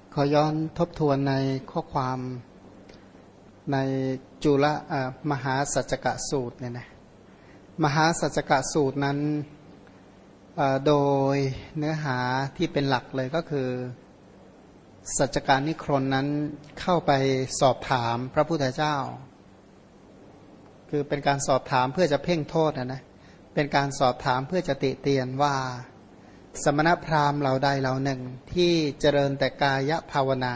ขอย้อนทบทวนในข้อความในจุลมหาสัจจกสูตรเนี่ยนะมหาสัจจกสูตรนั้นโดยเนื้อหาที่เป็นหลักเลยก็คือสัจจการนิครนนั้นเข้าไปสอบถามพระพุทธเจ้าคือเป็นการสอบถามเพื่อจะเพ่งโทษนะเป็นการสอบถามเพื่อจะติเตียนว่าสมณพราหมณ์เหล่าใดเหล่าหนึ่งที่เจริญแต่กายภาวนา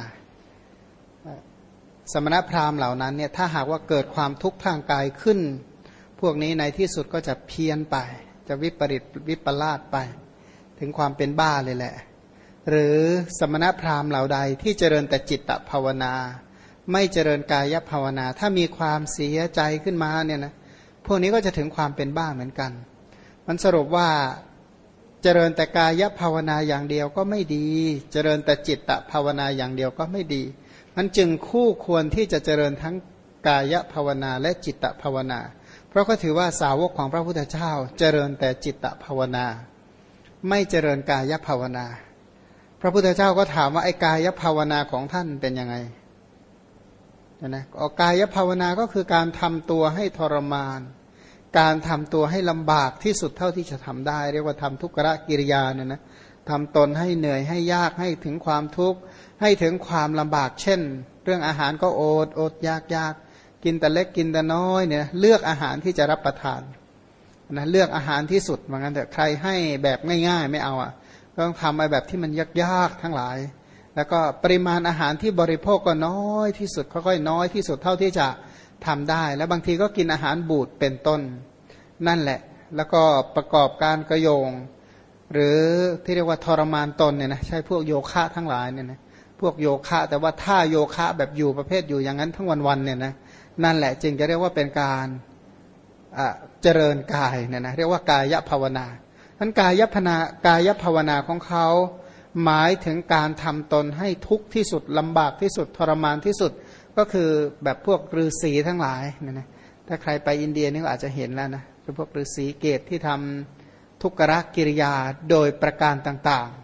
สมณพราหมณ์เหล่านั้นเนี่ยถ้าหากว่าเกิดความทุกข์ทางกายขึ้นพวกนี้ในที่สุดก็จะเพี้ยนไปจะวิปริตวิปลาสไปถึงความเป็นบ้าเลยแหละหรือสมณพราหมณ์เหล่าใดที่เจริญแต่จิตตภาวนาไม่เจริญกายภาวนาถ้ามีความเสียใจขึ้นมาเนี่ยนะพวกนี้ก็จะถึงความเป็นบ้าเหมือนกันมันสรุปว่าเจริญแต่กายภาวนาอย่างเดียวก็ไม่ดีเจริญแต่จิตตภาวนาอย่างเดียวก็ไม่ดีมันจึงคู่ควรที่จะเจริญทั้งกายภาวนาและจิตตภาวนาเพราะก็ถือว่าสาวกของพระพุทธเจ้าเจริญแต่จิตตภาวนาไม่เจริญกายภาวนาพระพุทธเจ้าก็ถามว่าไอ้กายภาวนาของท่านเป็นยังไงนะกายภาวนาก็คือการทำตัวให้ทรมานการทำตัวให้ลำบากที่สุดเท่าที่จะทำได้เรียกว่าทำทุกขกิริยาเนี่ยนะทำตนให้เหนื่อยให้ยากให้ถึงความทุกข์ให้ถึงความลำบากเช่นเรื่องอาหารก็อดยากกินแต่เล็กกินแต่น้อยเนี่ยเลือกอาหารที่จะรับประทานนะเลือกอาหารที่สุดเหมือนกันแต่ใครให้แบบง่ายๆไม่เอาอ่ะก็ต้องทำอะไรแบบที่มันยากๆทั้งหลายแล้วก็ปริมาณอาหารที่บริโภคก็น้อยที่สุดค่อยๆน้อยที่สุดเท่าที่จะทำได้แล้วบางทีก็กินอาหารบูดเป็นต้นนั่นแหละแล้วก็ประกอบการกระโยงหรือที่เรียกว่าทรมานตนเนี่ยนะใช่พวกโยคะทั้งหลายเนี่ยนะพวกโยคะแต่ว่าท่าโยคะแบบอยู่ประเภทอยู่อย่างนั้นทั้งวันๆเนี่ยนะนั่นแหละจึงจะเรียกว่าเป็นการเจริญกายเนี่ยนะเรียกว่ากายภาวนาทั้นกายภาวนาของเขาหมายถึงการทำตนให้ทุกข์ที่สุดลำบากที่สุดทรมานที่สุดก็คือแบบพวกฤาษีทั้งหลายเนี่ยนะถ้าใครไปอินเดียนี่ก็อาจจะเห็นแล้วนะคือพวกฤาษีเกตที่ทำทุกขกิริยาโดยประการต่าง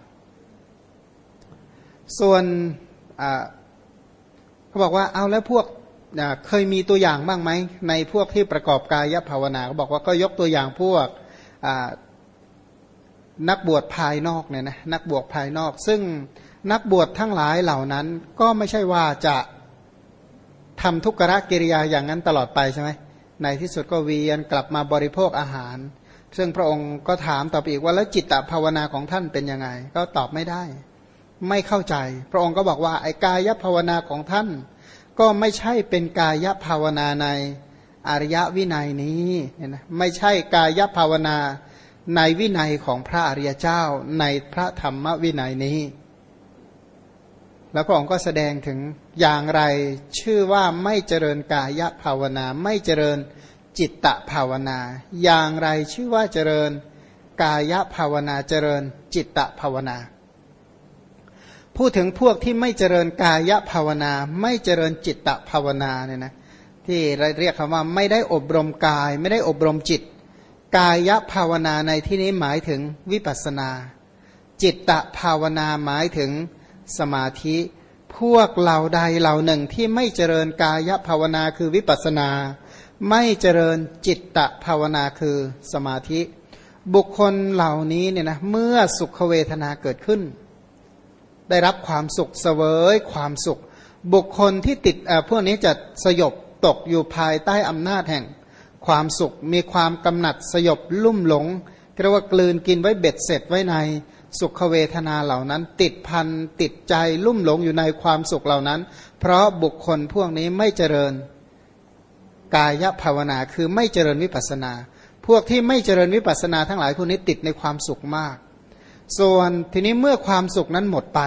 ๆส่วนเขาบอกว่าเอาแล้วพวกเคยมีตัวอย่างบ้างไหมในพวกที่ประกอบกายภาวนาเขาบอกว่าก็ยกตัวอย่างพวกนักบวชภายนอกเนี่ยนะนักบวชภายนอกซึ่งนักบวชทั้งหลายเหล่านั้นก็ไม่ใช่ว่าจะทำทุกขกิริยาอย่างนั้นตลอดไปใช่ไหมในที่สุดก็เวียนกลับมาบริโภคอาหารซึ่งพระองค์ก็ถามต่อไปอีกว่าแล้วจิตตภาวนาของท่านเป็นยังไงก็ตอบไม่ได้ไม่เข้าใจพระองค์ก็บอกว่าไอ้กายภาวนาของท่านก็ไม่ใช่เป็นกายภาวนาในอริยวินัยนี้นะไม่ใช่กายภาวนาในวินัยของพระอริยเจ้าในพระธรรมวินัยนี้แล้วพระองค์ก็แสดงถึงอย่างไรชื่อว่าไม่เจริญกายภาวนาไม่เจริญจิตตภาวนาอย่างไรชื่อว่าเจริญกายภาวนาเจริญจิตตภาวนาพูดถึงพวกที่ไม่เจริญกายภาวนาไม่เจริญจิตตภาวนาเนี่ยนะที่เรียกคำว่าไม่ได้อบรมกายไม่ได้อบรมจิตกายภาวนาในที่นี้หมายถึงวิปัสสนาจิตตภาวนาหมายถึงสมาธิพวกเหล่าใดเหล่าหนึ่งที่ไม่เจริญกายภาวนาคือวิปัสสนาไม่เจริญจิตตภาวนาคือสมาธิบุคคลเหล่านี้เนี่ยนะเมื่อสุขเวทนาเกิดขึ้นได้รับความสุขเสวยความสุขบุคคลที่ติดพวกนี้จะสยบตกอยู่ภายใต้อำนาจแห่งความสุขมีความกำหนัดสยบลุ่มหลงเรียกว่ากลืนกินไว้เบ็ดเสร็จไว้ในสุขเวทนาเหล่านั้นติดพันติดใจลุ่มหลงอยู่ในความสุขเหล่านั้นเพราะบุคคลพวกนี้ไม่เจริญกายภาวนาคือไม่เจริญวิปัสสนาพวกที่ไม่เจริญวิปัสสนาทั้งหลายพวกนี้ติดในความสุขมากส่วนทีนี้เมื่อความสุขนั้นหมดไป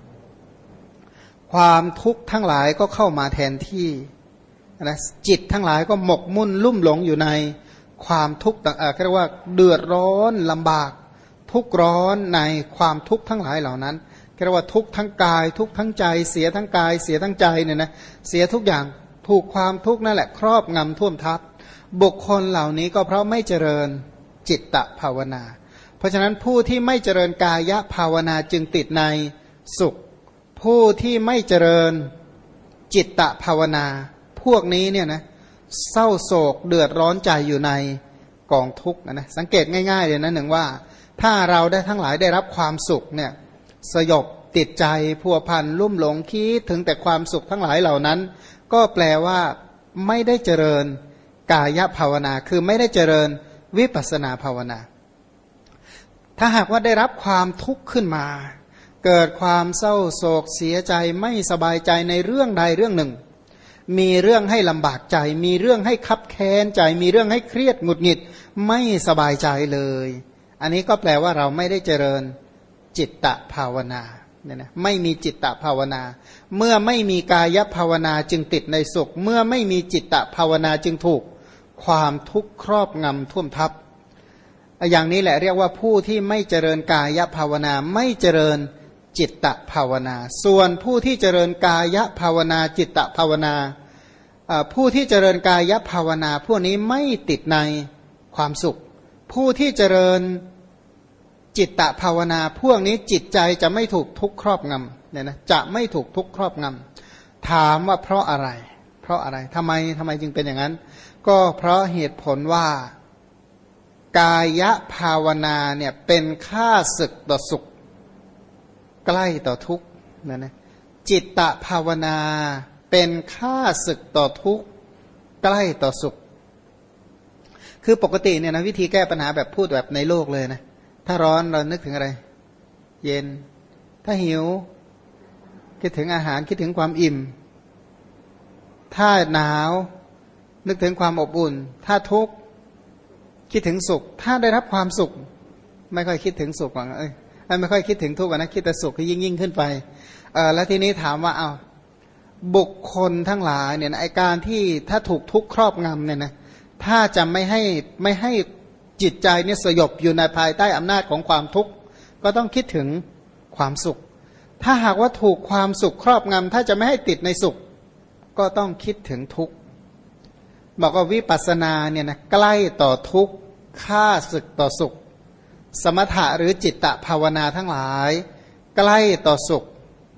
ความทุกข์ทั้งหลายก็เข้ามาแทนที่นะจิตทั้งหลายก็หมกมุ่นลุ่มหลงอยู่ในความทุกข์เรียกว่าเดือดร้อนลำบากทุกข์ร้อนในความทุกข์ทั้งหลายเหล่านั้นเรียกว่าทุกข์ทั้งกายทุกข์ทั้งใจเสียทั้งกายเสียทั้งใจเนี่ยนะเสียทุกอย่างถูกความทุกข์นั่นแหละครอบงำท่วมทับบุคคลเหล่านี้ก็เพราะไม่เจริญจิตตภาวนาเพราะฉะนั้นผู้ที่ไม่เจริญกายภาวนาจึงติดในสุขผู้ที่ไม่เจริญจิตตภาวนาพวกนี้เนี่ยนะเศร้าโศกเดือดร้อนใจอยู่ในกองทุกข์นะสังเกตง่ายๆเลยนะหนึ่งว่าถ้าเราได้ทั้งหลายได้รับความสุขเนี่ยสยบติดใจพัวพันลุ่มหลงคิดถึงแต่ความสุขทั้งหลายเหล่านั้นก็แปลว่าไม่ได้เจริญกายภาวนาคือไม่ได้เจริญวิปัสสนาภาวนาถ้าหากว่าได้รับความทุกข์ขึ้นมาเกิดความเศร้าโศกเสียใจไม่สบายใจในเรื่องใดเรื่องหนึ่งมีเรื่องให้ลำบากใจมีเรื่องให้คับแค้นใจมีเรื่องให้เครียดหงุดหงิดไม่สบายใจเลยอันนี้ก็แปลว่าเราไม่ได้เจริญจิตตภาวนาเนี่ยนะไม่มีจิตตภาวนาเมื่อไม่มีกายภาวนาจึงติดในสุขเมื่อไม่มีจิตตภาวนาจึงถูกความทุกข์ครอบงำท่วมทับอย่างนี้แหละเรียกว่าผู้ที่ไม่เจริญกายภาวนาไม่เจริญจิตตภาวนาส่วนผู้ที่เจริญกายภาวนาจิตตภาวนาผู้ที่เจริญกายภาวนาพวกนี้ไม่ติดในความสุขผู้ที่เจริญจิตตภาวนาพวกนี้จิตใจจะไม่ถูกทุกข์ครอบงำเนี่ยนะจะไม่ถูกทุกข์ครอบงำถามว่าเพราะอะไรเพราะอะไรทำไมจึงเป็นอย่างนั้นก็เพราะเหตุผลว่ากายภาวนาเนี่ยเป็นข้าศึกต่อสุขใกล้ต่อทุกข์นะจิตตภาวนาเป็นข้าศึกต่อทุกข์ใกล้ต่อสุขคือปกติเนี่ยนะวิธีแก้ปัญหาแบบพูดแบบในโลกเลยนะถ้าร้อนเรานึกถึงอะไรเย็นถ้าหิวคิดถึงอาหารคิดถึงความอิ่มถ้าหนาวนึกถึงความอบอุ่นถ้าทุกข์คิดถึงสุขถ้าได้รับความสุขไม่ค่อยคิดถึงสุขหรอกไม่ค่อยคิดถึงทุกข์นะคิดแต่สุขที่ยิ่งขึ้นไปแล้วทีนี้ถามว่าเอาบุคคลทั้งหลายเนี่ยไอการที่ถ้าถูกทุกข์ครอบงำเนี่ยนะถ้าจะไม่ให้จิตใจเนี่ยสยบอยู่ในภายใต้อำนาจของความทุกข์ก็ต้องคิดถึงความสุขถ้าหากว่าถูกความสุขครอบงำถ้าจะไม่ให้ติดในสุขก็ต้องคิดถึงทุกข์บอกว่าวิปัสสนาเนี่ยนะใกล้ต่อทุกข์ฆ่าศึกต่อสุขสมถะหรือจิตตภาวนาทั้งหลายใกล้ต่อสุข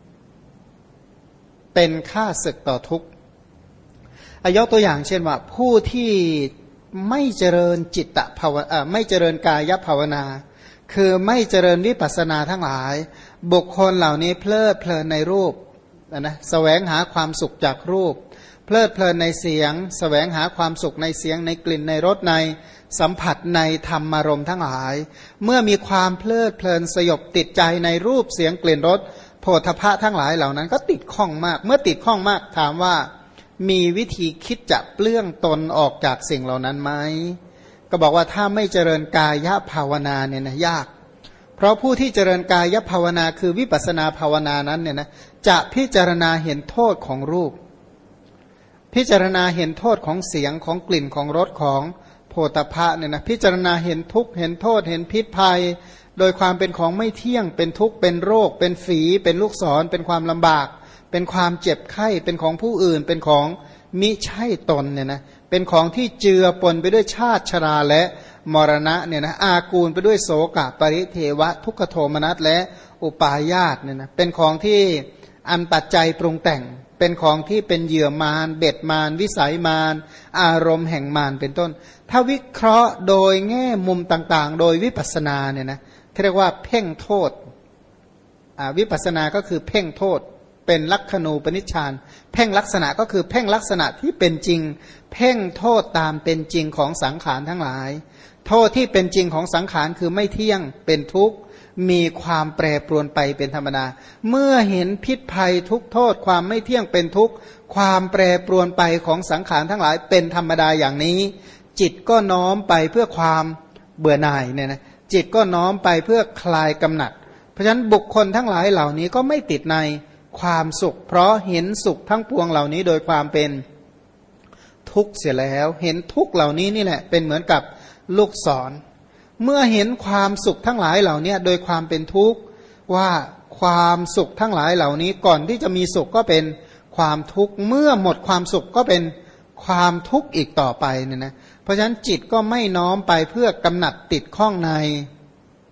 เป็นฆ่าศึกต่อทุกข์ยกตัวอย่างเช่นว่าผู้ที่ไม่เจริญจิตตภาวนาไม่เจริญกายภาวนาคือไม่เจริญวิปัสสนาทั้งหลายบุคคลเหล่านี้เพลิดเพลินในรูปนะแสวงหาความสุขจากรูปเพลิดเพลินในเสียงแสวงหาความสุขในเสียงในกลิ่นในรสในสัมผัสในธรรมารมณ์ทั้งหลายเมื่อมีความเพลิดเพลินสยบติดใจในรูปเสียงกลิ่นรสโผฏฐัพพะทั้งหลายเหล่านั้นก็ติดข้องมากเมื่อติดข้องมากถามว่ามีวิธีคิดจะเปลื้องตนออกจากสิ่งเหล่านั้นไหมก็บอกว่าถ้าไม่เจริญกายภาวนาเนี่ยนะยากเพราะผู้ที่เจริญกายภาวนาคือวิปัสสนาภาวนานั้นเนี่ยนะจะพิจารณาเห็นโทษของรูปพิจารณาเห็นโทษของเสียงของกลิ่นของรสของโผฏฐัพพะเนี่ยนะพิจารณาเห็นทุกข์เห็นโทษเห็นพิษภัยโดยความเป็นของไม่เที่ยงเป็นทุกข์เป็นโรคเป็นฝีเป็นลูกศรเป็นความลำบากเป็นความเจ็บไข้เป็นของผู้อื่นเป็นของมิใช่ตนเนี่ยนะเป็นของที่เจือปนไปด้วยชาติชราและมรณะเนี่ยนะอากูลไปด้วยโศกปริเทวะทุกขโทมนัสและอุปาญาตเนี่ยนะเป็นของที่อันปัจจัยปรุงแต่งเป็นของที่เป็นเหยื่อมารเบ็ดมารวิสัยมารอารมณ์แห่งมารเป็นต้นถ้าวิเคราะห์โดยแง่มุมต่างๆโดยวิปัสสนาเนี่ยนะเรียกว่าเพ่งโทษวิปัสสนาก็คือเพ่งโทษเป็นลักขณูปนิชฌานเพ่งลักษณะก็คือเพ่งลักษณะที่เป็นจริงเพ่งโทษตามเป็นจริงของสังขารทั้งหลายโทษที่เป็นจริงของสังขารคือไม่เที่ยงเป็นทุกข์มีความแปรปรวนไปเป็นธรรมดาเมื่อเห็นพิษภัยทุกโทษความไม่เที่ยงเป็นทุกข์ความแปรปรวนไปของสังขารทั้งหลายเป็นธรรมดาอย่างนี้จิตก็น้อมไปเพื่อความเบื่อหน่ายเนี่ยนะจิตก็น้อมไปเพื่อคลายกำหนัดเพราะฉะนั้นบุคคลทั้งหลายเหล่านี้ก็ไม่ติดในความสุขเพราะเห็นสุขทั้งปวงเหล่านี้โดยความเป็นทุกข์เสียแล้วเห็นทุกข์เหล่านี้นี่แหละเป็นเหมือนกับลูกศรเมื่อเห็นความสุขทั้งหลายเหล่านี้โดยความเป็นทุกข์ว่าความสุขทั้งหลายเหล่านี้ก่อนที่จะมีสุขก็เป็นความทุกข์เมื่อหมดความสุขก็เป็นความทุกข์อีกต่อไปเนี่ยนะเพราะฉะนั้นจิตก็ไม่น้อมไปเพื่อกำหนัดติดข้องใน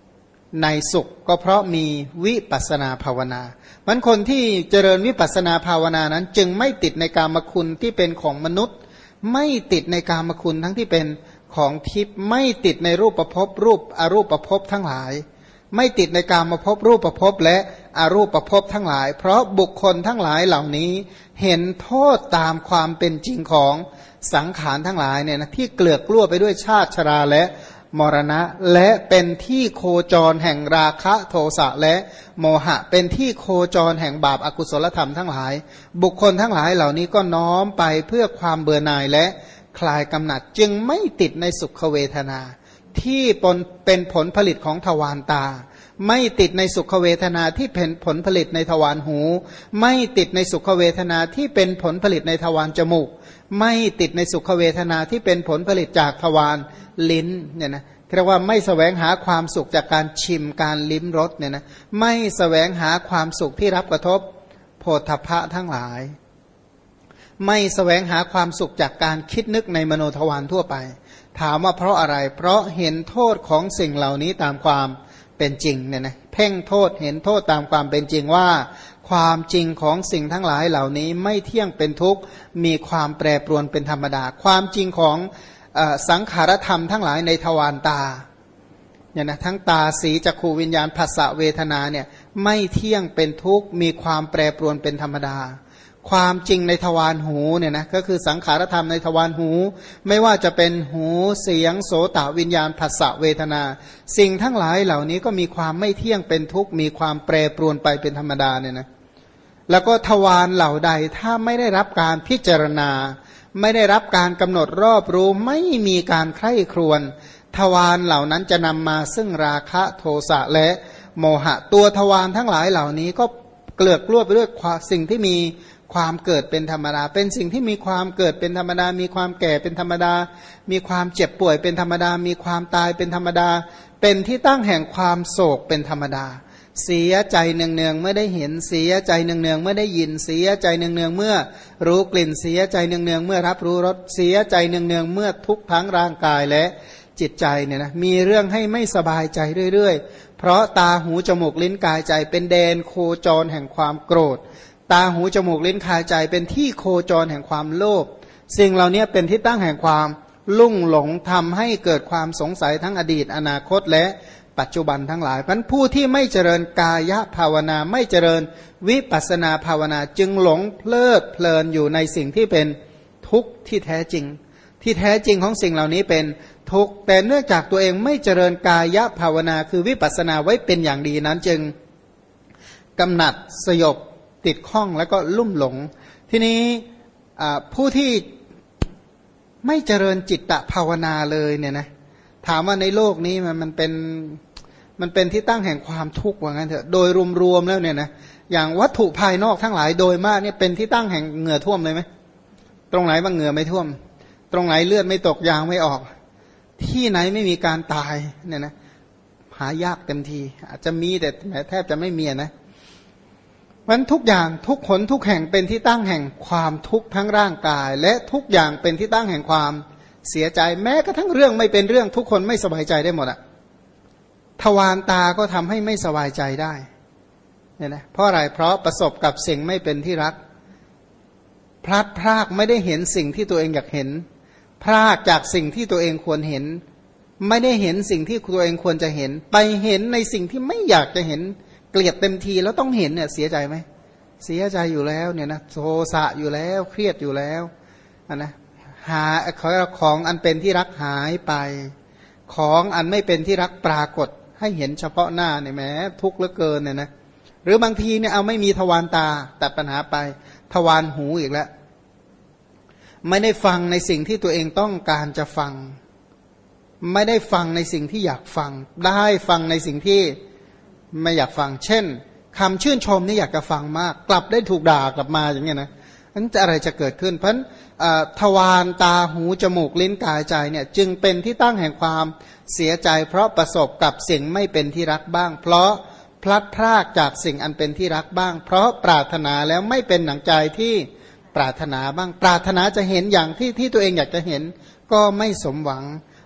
ในสุขก็เพราะมีวิปัสสนาภาวนามันคนที่เจริญวิปัสสนาภาวนานั้นจึงไม่ติดในกามคุณที่เป็นของมนุษย์ไม่ติดในกามคุณทั้งที่เป็นของทิพย์ไม่ติดในรูปภพรูปอรูปภพทั้งหลายไม่ติดในกามภพรูปภพและอรูปภพทั้งหลายเพราะบุคคลทั้งหลายเหล่านี้เห็นโทษตามความเป็นจริงของสังขารทั้งหลายเนี่ยนะที่เกลือกกลั้วไปด้วยชาติชราและมรณะและเป็นที่โคจรแห่งราคะโทสะและโมหะเป็นที่โคจรแห่งบาปอกุศลธรรมทั้งหลายบุคคลทั้งหลายเหล่านี้ก็น้อมไปเพื่อความเบื่อหน่ายและคลายกำหนัดจึงไม่ติดในสุขเวทนาที่เป็นผลผลิตของทวารตาไม่ติดในสุขเวทนาที่เป็นผลผลิตในทวารหูไม่ติดในสุขเวทนาที่เป็นผลผลิตในทวารจมูกไม่ติดในสุขเวทนาที่เป็นผลผลิตจากทวารลิ้นเนี่ยนะเรียกว่าไม่แสวงหาความสุขจากการชิมการลิ้มรสเนี่ยนะไม่แสวงหาความสุขที่รับกระทบโผฏฐัพพะทั้งหลายไม่แสวงหาความสุขจากการคิดนึกในมโนทวารทั่วไปถามว่าเพราะอะไรเพราะเห็นโทษของสิ่งเหล่านี้ตามความเป็นจริงเนี่ยนะเพ่งโทษเห็นโทษตามความเป็นจริงว่าความจริงของสิ่งทั้งหลายเหล่านี้ไม่เที่ยงเป็นทุกข์มีความแปรปรวนเป็นธรรมดาความจริงของสังขารธรรมทั้งหลายในทวารตาเนี่ยนะทั้งตาสีจักขูวิญญาณผัสสะเวทนาเนี่ยไม่เที่ยงเป็นทุกข์มีความแปรปรวนเป็นธรรมดาความจริงในทวารหูเนี่ยนะก็คือสังขารธรรมในทวารหูไม่ว่าจะเป็นหูเสียงโสตวิญญาณผัสสะเวทนาสิ่งทั้งหลายเหล่านี้ก็มีความไม่เที่ยงเป็นทุกข์มีความแปรปรวนไปเป็นธรรมดาเนี่ยนะแล้วก็ทวารเหล่าใดถ้าไม่ได้รับการพิจารณาไม่ได้รับการกำหนดรอบรู้ไม่มีการใคร่ครวญทวารเหล่านั้นจะนำมาซึ่งราคะโทสะและโมหะตัวทวารทั้งหลายเหล่านี้ก็เกลือกกลั้วไปด้วยสิ่งที่มีความเกิดเป็นธรรมดาเป็นสิ่งที่มีความเกิดเป็นธรรมดามีความแก่เป็นธรรมดามีความเจ็บป่วยเป็นธรรมดามีความตายเป็นธรรมดาเป็นที่ตั้งแห่งความโศกเป็นธรรมดาเสียใจเนืองๆเมื่อได้เห็นเสียใจเนืองๆเมื่อได้ยินเสียใจเนืองๆเมื่อรู้กลิ่นเสียใจเนืองๆเมื่อรับรู้รสเสียใจเนืองๆเมื่อทุกทั้งร่างกายและจิตใจเนี่ยนะมีเรื่องให้ไม่สบายใจเรื่อยๆเพราะตาหูจมูกลิ้นกายใจเป็นแดนโคจรแห่งความโกรธตาหูจมูกลิ้นกายใจเป็นที่โคจรแห่งความโลภสิ่งเหล่านี้เป็นที่ตั้งแห่งความลุ่งหลงทำให้เกิดความสงสัยทั้งอดีตอนาคตและปัจจุบันทั้งหลายเพราะผู้ที่ไม่เจริญกายภาวนาไม่เจริญวิปัสสนาภาวนาจึงหลงเพลิดเพลินอยู่ในสิ่งที่เป็นทุกข์ที่แท้จริงที่แท้จริงของสิ่งเหล่านี้เป็นทุกข์แต่เนื่องจากตัวเองไม่เจริญกายภาวนาคือวิปัสสนาไว้เป็นอย่างดีนั้นจึงกำหนัดสยบติดข้องแล้วก็ลุ่มหลงทีนี้ผู้ที่ไม่เจริญจิตตภาวนาเลยเนี่ยนะถามว่าในโลกนี้มันเป็นที่ตั้งแห่งความทุกข์ว่างั้นเถอะโดยรวมๆแล้วเนี่ยนะอย่างวัตถุภายนอกทั้งหลายโดยมากเนี่ยเป็นที่ตั้งแห่งเหงื่อท่วมเลยไหมตรงไหนบ้างเหงื่อไม่ท่วมตรงไหนเลือดไม่ตกยางไม่ออกที่ไหนไม่มีการตายเนี่ยนะหายากเต็มทีอาจจะมีแต่แทบจะไม่มีนะมันทุกอย่างทุกขนทุกแห่งเป็นที่ตั้งแห่งความทุกข์ทั้งร่างกายและทุกอย่างเป็นที่ตั้งแห่งความเสียใจแม้กระทั่งเรื่องไม่เป็นเรื่องทุกคนไม่สบายใจได้หมดอะทวารตาก็ทำให้ไม่สบายใจได้เนี่ยนะเพราะอะไรเพราะประสบกับสิ่งไม่เป็นที่รักพลัดพรากไม่ได้เห็นสิ่งที่ตัวเองอยากเห็นพรากจากสิ่งที่ตัวเองควรเห็นไม่ได้เห็นสิ่งที่ตัวเองควรจะเห็นไปเห็นในสิ่งที่ไม่อยากจะเห็นเกลียดเต็มทีแล้วต้องเห็นเนี่ยเสียใจไหมเสียใจอยู่แล้วเนี่ยนะโทสะอยู่แล้วเครียดอยู่แล้วนะหาของอันเป็นที่รักหายไปของอันไม่เป็นที่รักปรากฏให้เห็นเฉพาะหน้าเนี่ยแหมทุกข์เหลือเกินเนี่ยนะหรือบางทีเนี่ยเอาไม่มีทวารตาตัดปัญหาไปทวารหูอีกแล้วไม่ได้ฟังในสิ่งที่ตัวเองต้องการจะฟังไม่ได้ฟังในสิ่งที่อยากฟังได้ฟังในสิ่งที่ไม่อยากฟังเช่นคำชื่นชมนี่อยากจะฟังมากกลับได้ถูกด่ากลับมาอย่างเงี้ยนะนั้นจะอะไรจะเกิดขึ้นเพราะทวารตาหูจมูกลิ้นกายใจเนี่ยจึงเป็นที่ตั้งแห่งความเสียใจเพราะประสบกับสิ่งไม่เป็นที่รักบ้างเพราะพลัดพรากจากสิ่งอันเป็นที่รักบ้างเพราะปรารถนาแล้วไม่เป็นหนังใจที่ปรารถนาบ้างปรารถนาจะเห็นอย่างที่ตัวเองอยากจะเห็นก็ไม่สมหวัง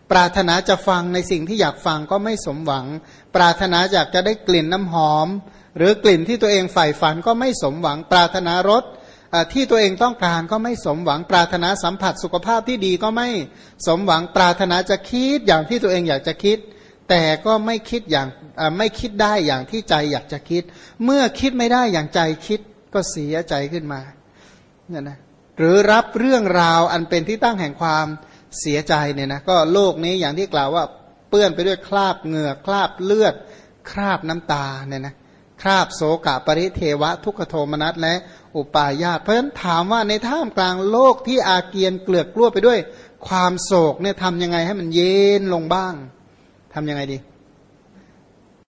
ปรารถนาจะฟังในสิ่งที่อยากฟังก็ไม่สมหวังปรารถนาอยากจะได้กลิ่นน้ำหอมหรือกลิ่นที่ตัวเองใฝ่ฝันก็ไม่สมหวังปรารถนารสที่ตัวเองต้องการก็ไม่สมหวังปรารถนาสัมผัสสุขภาพที่ดีก็ไม่สมหวังปรารถนาจะคิดอย่างที่ตัวเองอยากจะคิดแต่ก็ไม่คิดอย่างไม่คิดได้อย่างที่ใจอยากจะคิดเมื่อคิดไม่ได้อย่างใจคิดก็เสียใจขึ้นมาเนี่ยนะหรือรับเรื่องราวอันเป็นที่ตั้งแห่งความเสียใจเนี่ยนะก็โลกนี้อย่างที่กล่าวว่าเปื้อนไปด้วยคราบเหงื่อคราบเลือดคราบน้ำตาเนี่ยนะคราบโศกะปริเทวะทุกขโทมนัสและอุปาญาตเพราะฉะนั้นถามว่าในท่ามกลางโลกที่อาเกียนเกลือกกลั้วไปด้วยความโศกเนี่ยทำยังไงให้มันเย็นลงบ้างทำยังไงดี